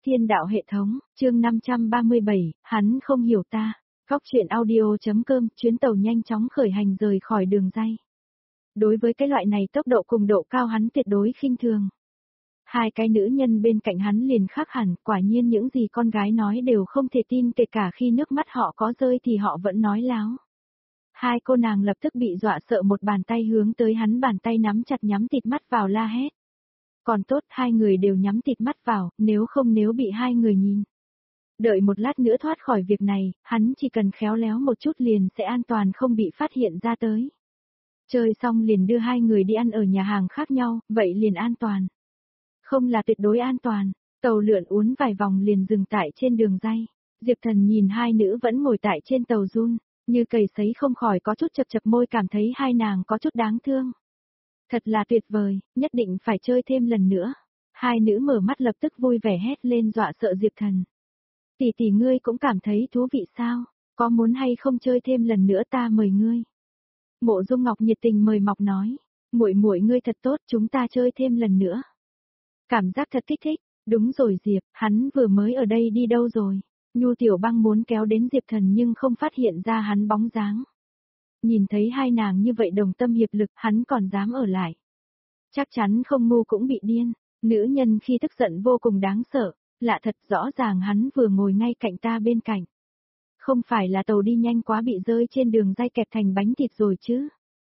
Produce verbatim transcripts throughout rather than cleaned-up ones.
Thiên đạo hệ thống, chương năm trăm ba mươi bảy, hắn không hiểu ta. Góc truyện audio.com, chuyến tàu nhanh chóng khởi hành rời khỏi đường ray. Đối với cái loại này tốc độ cùng độ cao hắn tuyệt đối khinh thường. Hai cái nữ nhân bên cạnh hắn liền khác hẳn, quả nhiên những gì con gái nói đều không thể tin, kể cả khi nước mắt họ có rơi thì họ vẫn nói láo. Hai cô nàng lập tức bị dọa sợ, một bàn tay hướng tới hắn, bàn tay nắm chặt nhắm tịt mắt vào la hét. Còn tốt hai người đều nhắm tịt mắt vào, nếu không nếu bị hai người nhìn. Đợi một lát nữa thoát khỏi việc này, hắn chỉ cần khéo léo một chút liền sẽ an toàn không bị phát hiện ra tới. Chơi xong liền đưa hai người đi ăn ở nhà hàng khác nhau, vậy liền an toàn. Không là tuyệt đối an toàn, tàu lượn uốn vài vòng liền dừng tại trên đường ray. Diệp Thần nhìn hai nữ vẫn ngồi tại trên tàu run, như cầy sấy không khỏi có chút chập chập môi, cảm thấy hai nàng có chút đáng thương. Thật là tuyệt vời, nhất định phải chơi thêm lần nữa. Hai nữ mở mắt lập tức vui vẻ hét lên dọa sợ Diệp Thần. Tỷ tỷ ngươi cũng cảm thấy thú vị sao, có muốn hay không chơi thêm lần nữa, ta mời ngươi. Mộ Dung Ngọc nhiệt tình mời mọc nói, muội muội ngươi thật tốt, chúng ta chơi thêm lần nữa. Cảm giác thật kích thích, đúng rồi Diệp, hắn vừa mới ở đây đi đâu rồi? Nhu Tiểu Băng muốn kéo đến Diệp Thần nhưng không phát hiện ra hắn bóng dáng. Nhìn thấy hai nàng như vậy đồng tâm hiệp lực, hắn còn dám ở lại. Chắc chắn không ngu cũng bị điên, nữ nhân khi tức giận vô cùng đáng sợ, lạ thật, rõ ràng hắn vừa ngồi ngay cạnh ta bên cạnh. Không phải là tàu đi nhanh quá bị rơi trên đường ray kẹp thành bánh thịt rồi chứ?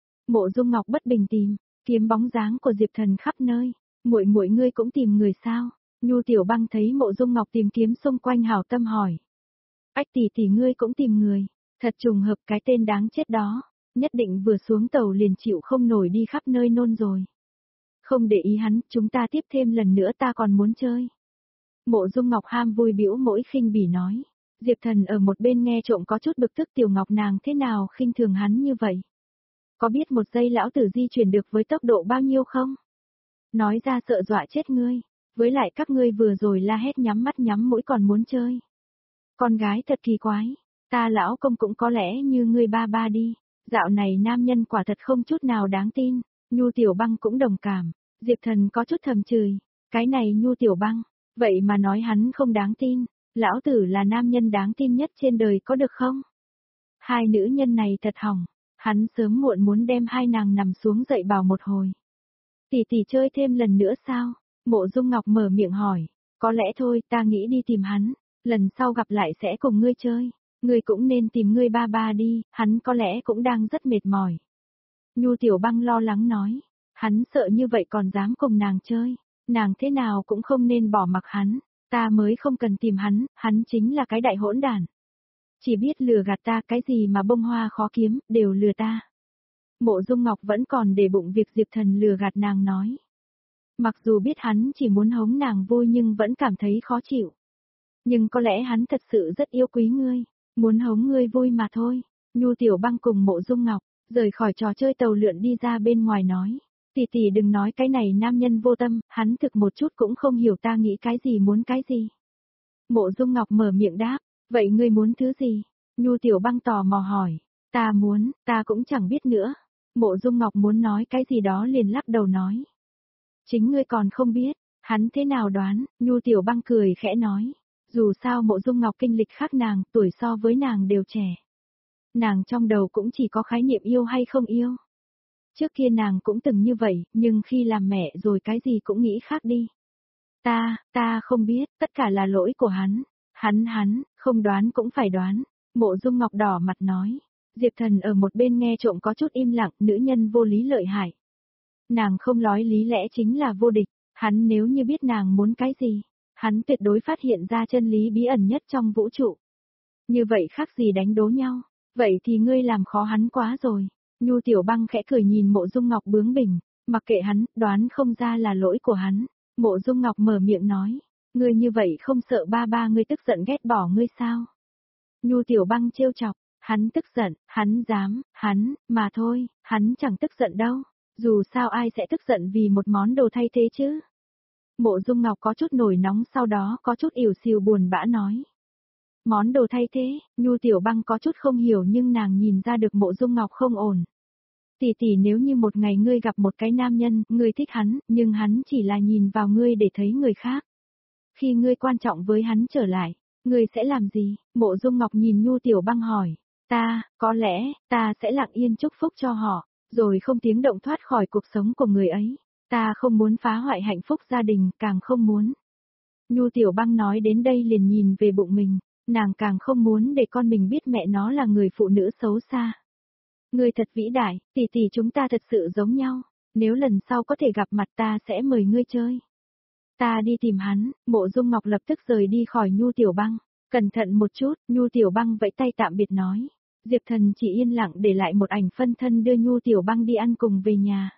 Mộ Dung Ngọc bất bình tìm, kiếm bóng dáng của Diệp Thần khắp nơi, muội muội ngươi cũng tìm người sao? Nhu Tiểu Băng thấy Mộ Dung Ngọc tìm kiếm xung quanh hảo tâm hỏi. Ách tỷ tỷ ngươi cũng tìm người, thật trùng hợp, cái tên đáng chết đó, nhất định vừa xuống tàu liền chịu không nổi đi khắp nơi nôn rồi. Không để ý hắn, chúng ta tiếp thêm lần nữa, ta còn muốn chơi. Mộ Dung Ngọc ham vui biểu mỗi khinh bỉ nói. Diệp Thần ở một bên nghe trộm có chút bực tức, Tiểu Ngọc nàng thế nào khinh thường hắn như vậy? Có biết một giây lão tử di chuyển được với tốc độ bao nhiêu không? Nói ra sợ dọa chết ngươi, với lại các ngươi vừa rồi la hét nhắm mắt nhắm mũi còn muốn chơi. Con gái thật kỳ quái, ta lão công cũng có lẽ như ngươi ba ba đi, dạo này nam nhân quả thật không chút nào đáng tin. Nhu Tiểu Băng cũng đồng cảm, Diệp Thần có chút thầm chửi, cái này Nhu Tiểu Băng, vậy mà nói hắn không đáng tin, lão tử là nam nhân đáng tin nhất trên đời có được không? Hai nữ nhân này thật hỏng, hắn sớm muộn muốn đem hai nàng nằm xuống dậy bào một hồi. Tỷ tỷ chơi thêm lần nữa sao? Mộ Dung Ngọc mở miệng hỏi, có lẽ thôi, ta nghĩ đi tìm hắn, lần sau gặp lại sẽ cùng ngươi chơi, ngươi cũng nên tìm ngươi ba ba đi, hắn có lẽ cũng đang rất mệt mỏi. Nhu Tiểu Băng lo lắng nói, hắn sợ như vậy còn dám cùng nàng chơi, nàng thế nào cũng không nên bỏ mặc hắn, ta mới không cần tìm hắn, hắn chính là cái đại hỗn đản. Chỉ biết lừa gạt ta, cái gì mà bông hoa khó kiếm, đều lừa ta. Mộ Dung Ngọc vẫn còn để bụng việc Diệp Thần lừa gạt nàng nói. Mặc dù biết hắn chỉ muốn hống nàng vui nhưng vẫn cảm thấy khó chịu. Nhưng có lẽ hắn thật sự rất yêu quý ngươi, muốn hống ngươi vui mà thôi. Nhu Tiểu Băng cùng Mộ Dung Ngọc rời khỏi trò chơi tàu lượn đi ra bên ngoài nói. Tỷ tỷ đừng nói cái này nam nhân vô tâm, hắn thực một chút cũng không hiểu ta nghĩ cái gì muốn cái gì. Mộ Dung Ngọc mở miệng đáp, vậy ngươi muốn thứ gì? Nhu Tiểu Băng tò mò hỏi, ta muốn, ta cũng chẳng biết nữa. Mộ Dung Ngọc muốn nói cái gì đó liền lắc đầu nói. Chính ngươi còn không biết, hắn thế nào đoán, Nhu Tiểu Băng cười khẽ nói. Dù sao Mộ Dung Ngọc kinh lịch khác nàng, tuổi so với nàng đều trẻ. Nàng trong đầu cũng chỉ có khái niệm yêu hay không yêu. Trước kia nàng cũng từng như vậy, nhưng khi làm mẹ rồi cái gì cũng nghĩ khác đi. Ta, ta không biết, tất cả là lỗi của hắn. Hắn hắn, không đoán cũng phải đoán. Mộ Dung Ngọc đỏ mặt nói. Diệp Thần ở một bên nghe trộm có chút im lặng, nữ nhân vô lý lợi hại. Nàng không nói lý lẽ chính là vô địch, hắn nếu như biết nàng muốn cái gì, hắn tuyệt đối phát hiện ra chân lý bí ẩn nhất trong vũ trụ. Như vậy khác gì đánh đố nhau, vậy thì ngươi làm khó hắn quá rồi. Nhu Tiểu Băng khẽ cười nhìn Mộ Dung Ngọc bướng bỉnh, mặc kệ hắn, đoán không ra là lỗi của hắn. Mộ Dung Ngọc mở miệng nói, ngươi như vậy không sợ ba ba ngươi tức giận ghét bỏ ngươi sao? Nhu Tiểu Băng trêu chọc, hắn tức giận, hắn dám, hắn, mà thôi, hắn chẳng tức giận đâu, dù sao ai sẽ tức giận vì một món đồ thay thế chứ? Mộ Dung Ngọc có chút nổi nóng, sau đó có chút ỉu xìu buồn bã nói. Món đồ thay thế, Nhu Tiểu Băng có chút không hiểu nhưng nàng nhìn ra được Mộ Dung Ngọc không ổn. Tỷ tỷ, nếu như một ngày ngươi gặp một cái nam nhân, ngươi thích hắn, nhưng hắn chỉ là nhìn vào ngươi để thấy người khác. Khi ngươi quan trọng với hắn trở lại, ngươi sẽ làm gì? Mộ Dung Ngọc nhìn Nhu Tiểu Băng hỏi. Ta, có lẽ, ta sẽ lặng yên chúc phúc cho họ, rồi không tiếng động thoát khỏi cuộc sống của người ấy. Ta không muốn phá hoại hạnh phúc gia đình, càng không muốn. Nhu Tiểu Băng nói đến đây liền nhìn về bụng mình, nàng càng không muốn để con mình biết mẹ nó là người phụ nữ xấu xa. Ngươi thật vĩ đại, tỷ tỷ chúng ta thật sự giống nhau, nếu lần sau có thể gặp mặt ta sẽ mời ngươi chơi. Ta đi tìm hắn, Mộ Dung Ngọc lập tức rời đi khỏi Nhu Tiểu Băng. Cẩn thận một chút, Nhu Tiểu Băng vẫy tay tạm biệt nói. Diệp Thần chỉ yên lặng để lại một ảnh phân thân đưa Nhu Tiểu Băng đi ăn cùng về nhà.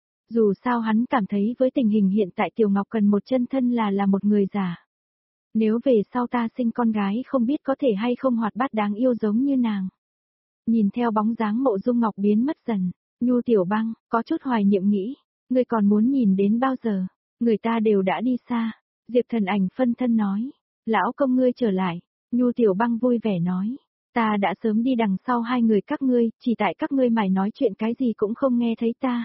Dù sao hắn cảm thấy với tình hình hiện tại Tiểu Ngọc cần một chân thân là là một người già. Nếu về sau ta sinh con gái không biết có thể hay không hoạt bát đáng yêu giống như nàng. Nhìn theo bóng dáng Mộ Dung Ngọc biến mất dần, Nhu Tiểu Băng có chút hoài niệm nghĩ, ngươi còn muốn nhìn đến bao giờ, người ta đều đã đi xa. Diệp Thần ảnh phân thân nói, lão công ngươi trở lại, Nhu Tiểu Băng vui vẻ nói, ta đã sớm đi đằng sau hai người các ngươi, chỉ tại các ngươi mải nói chuyện cái gì cũng không nghe thấy ta.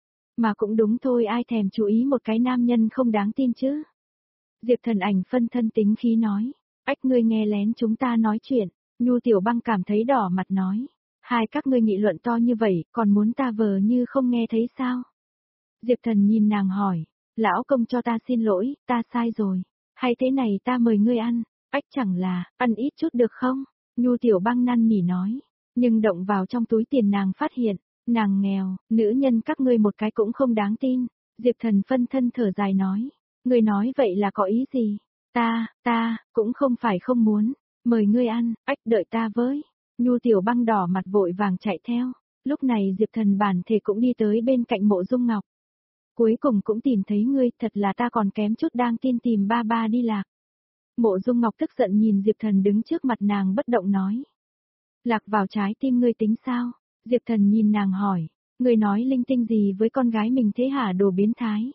Mà cũng đúng thôi, ai thèm chú ý một cái nam nhân không đáng tin chứ. Diệp Thần ảnh phân thân tính khí nói, ách ngươi nghe lén chúng ta nói chuyện. Nhu Tiểu Băng cảm thấy đỏ mặt nói, hai các ngươi nghị luận to như vậy, còn muốn ta vờ như không nghe thấy sao? Diệp Thần nhìn nàng hỏi, lão công cho ta xin lỗi, ta sai rồi, hay thế này ta mời ngươi ăn, ách chẳng là, ăn ít chút được không? Nhu Tiểu Băng năn nỉ nói, nhưng động vào trong túi tiền nàng phát hiện, nàng nghèo, nữ nhân các ngươi một cái cũng không đáng tin. Diệp Thần phân thân thở dài nói, ngươi nói vậy là có ý gì? Ta, ta, cũng không phải không muốn. Mời ngươi ăn, ách đợi ta với. Nhu Tiểu Băng đỏ mặt vội vàng chạy theo. Lúc này Diệp Thần bản thể cũng đi tới bên cạnh Mộ Dung Ngọc. Cuối cùng cũng tìm thấy ngươi, thật là ta còn kém chút đang tin tìm ba ba đi lạc. Mộ Dung Ngọc tức giận nhìn Diệp Thần đứng trước mặt nàng bất động nói. Lạc vào trái tim ngươi tính sao? Diệp Thần nhìn nàng hỏi, ngươi nói linh tinh gì với con gái mình thế hả đồ biến thái?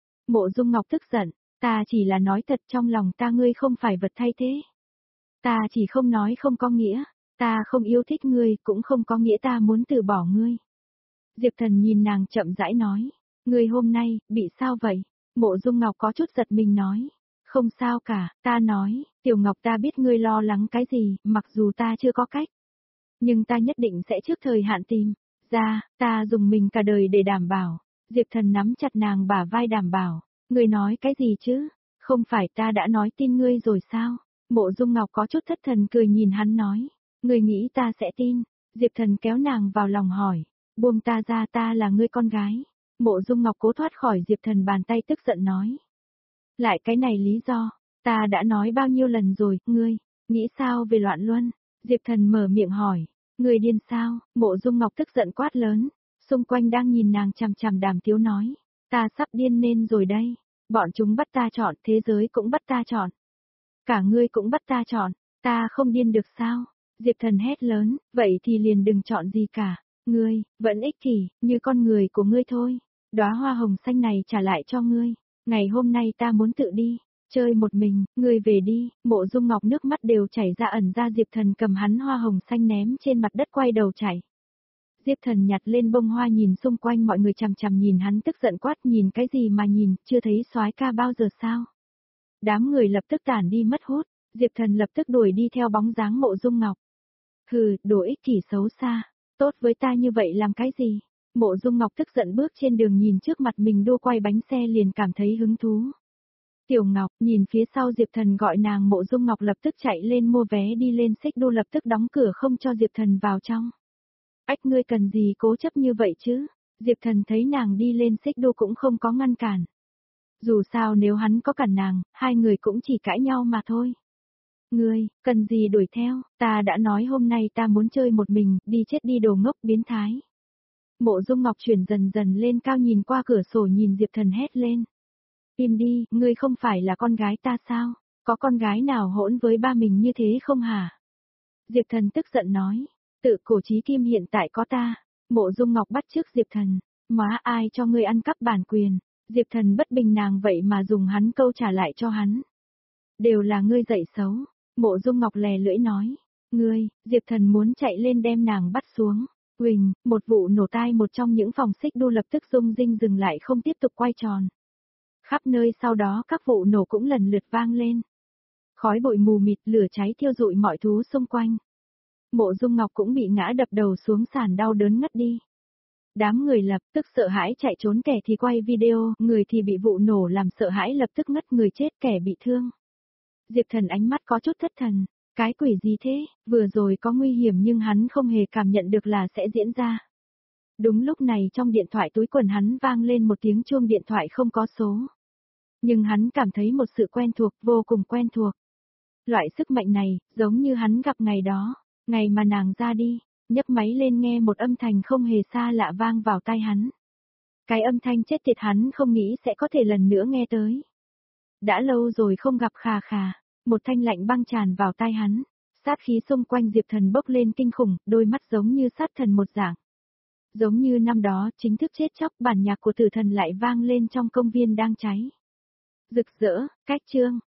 Mộ Dung Ngọc tức giận, ta chỉ là nói thật trong lòng ta ngươi không phải vật thay thế. Ta chỉ không nói không có nghĩa, ta không yêu thích ngươi cũng không có nghĩa ta muốn từ bỏ ngươi. Diệp Thần nhìn nàng chậm rãi nói, ngươi hôm nay, bị sao vậy? Mộ Dung Ngọc có chút giật mình nói, không sao cả, ta nói, Tiểu Ngọc ta biết ngươi lo lắng cái gì, mặc dù ta chưa có cách. Nhưng ta nhất định sẽ trước thời hạn tìm, ra, ta dùng mình cả đời để đảm bảo. Diệp Thần nắm chặt nàng bả vai đảm bảo, ngươi nói cái gì chứ? Không phải ta đã nói tin ngươi rồi sao? Mộ Dung Ngọc có chút thất thần cười nhìn hắn nói, ngươi nghĩ ta sẽ tin? Diệp Thần kéo nàng vào lòng hỏi, buông ta ra, ta là ngươi con gái. Mộ Dung Ngọc cố thoát khỏi Diệp Thần bàn tay tức giận nói, lại cái này lý do, ta đã nói bao nhiêu lần rồi, ngươi, nghĩ sao về loạn luân? Diệp Thần mở miệng hỏi, ngươi điên sao? Mộ Dung Ngọc tức giận quát lớn, xung quanh đang nhìn nàng chằm chằm Đàm Tiếu nói, ta sắp điên nên rồi đây, bọn chúng bắt ta chọn, thế giới cũng bắt ta chọn. Cả ngươi cũng bắt ta chọn, ta không điên được sao? Diệp Thần hét lớn, vậy thì liền đừng chọn gì cả, ngươi, vẫn ích kỷ, như con người của ngươi thôi. Đóa hoa hồng xanh này trả lại cho ngươi, ngày hôm nay ta muốn tự đi, chơi một mình, ngươi về đi. Mộ Dung Ngọc nước mắt đều chảy ra ẩn ra Diệp Thần cầm hắn hoa hồng xanh ném trên mặt đất quay đầu chạy. Diệp Thần nhặt lên bông hoa nhìn xung quanh mọi người chằm chằm nhìn hắn tức giận quát nhìn cái gì mà nhìn, chưa thấy soái ca bao giờ sao? Đám người lập tức tản đi mất hút, Diệp Thần lập tức đuổi đi theo bóng dáng Mộ Dung Ngọc. Hừ, đồ ích kỷ xấu xa, tốt với ta như vậy làm cái gì? Mộ Dung Ngọc tức giận bước trên đường nhìn trước mặt mình đua quay bánh xe liền cảm thấy hứng thú. Tiểu Ngọc, nhìn phía sau Diệp Thần gọi nàng, Mộ Dung Ngọc lập tức chạy lên mua vé đi lên xích đu lập tức đóng cửa không cho Diệp Thần vào trong. Ách ngươi cần gì cố chấp như vậy chứ? Diệp Thần thấy nàng đi lên xích đu cũng không có ngăn cản. Dù sao nếu hắn có cản nàng, hai người cũng chỉ cãi nhau mà thôi. Ngươi, cần gì đuổi theo, ta đã nói hôm nay ta muốn chơi một mình, đi chết đi đồ ngốc biến thái. Mộ Dung Ngọc chuyển dần dần lên cao nhìn qua cửa sổ nhìn Diệp Thần hét lên. Im đi, ngươi không phải là con gái ta sao? Có con gái nào hỗn với ba mình như thế không hả? Diệp Thần tức giận nói, tự cổ chí kim hiện tại có ta. Mộ Dung Ngọc bắt chước Diệp Thần, má ai cho ngươi ăn cắp bản quyền? Diệp Thần bất bình nàng vậy mà dùng hắn câu trả lại cho hắn. Đều là ngươi dạy xấu. Mộ Dung Ngọc lè lưỡi nói, ngươi, Diệp Thần muốn chạy lên đem nàng bắt xuống. Huỳnh, một vụ nổ tai một trong những phòng xích đu lập tức rung rinh dừng lại không tiếp tục quay tròn. Khắp nơi sau đó các vụ nổ cũng lần lượt vang lên. Khói bụi mù mịt, lửa cháy thiêu rụi mọi thứ xung quanh. Mộ Dung Ngọc cũng bị ngã đập đầu xuống sàn đau đớn ngất đi. Đám người lập tức sợ hãi chạy trốn, kẻ thì quay video, người thì bị vụ nổ làm sợ hãi lập tức ngất người chết kẻ bị thương. Diệp Thần ánh mắt có chút thất thần, cái quỷ gì thế, vừa rồi có nguy hiểm nhưng hắn không hề cảm nhận được là sẽ diễn ra. Đúng lúc này trong điện thoại túi quần hắn vang lên một tiếng chuông điện thoại không có số. Nhưng hắn cảm thấy một sự quen thuộc, vô cùng quen thuộc. Loại sức mạnh này, giống như hắn gặp ngày đó, ngày mà nàng ra đi, nhấc máy lên nghe một âm thanh không hề xa lạ vang vào tai hắn. Cái âm thanh chết tiệt hắn không nghĩ sẽ có thể lần nữa nghe tới. Đã lâu rồi không gặp, khà khà, một thanh lạnh băng tràn vào tai hắn, sát khí xung quanh Diệp Thần bốc lên kinh khủng, đôi mắt giống như sát thần một dạng. Giống như năm đó chính thức chết chóc, bản nhạc của tử thần lại vang lên trong công viên đang cháy. Rực rỡ, cách chương.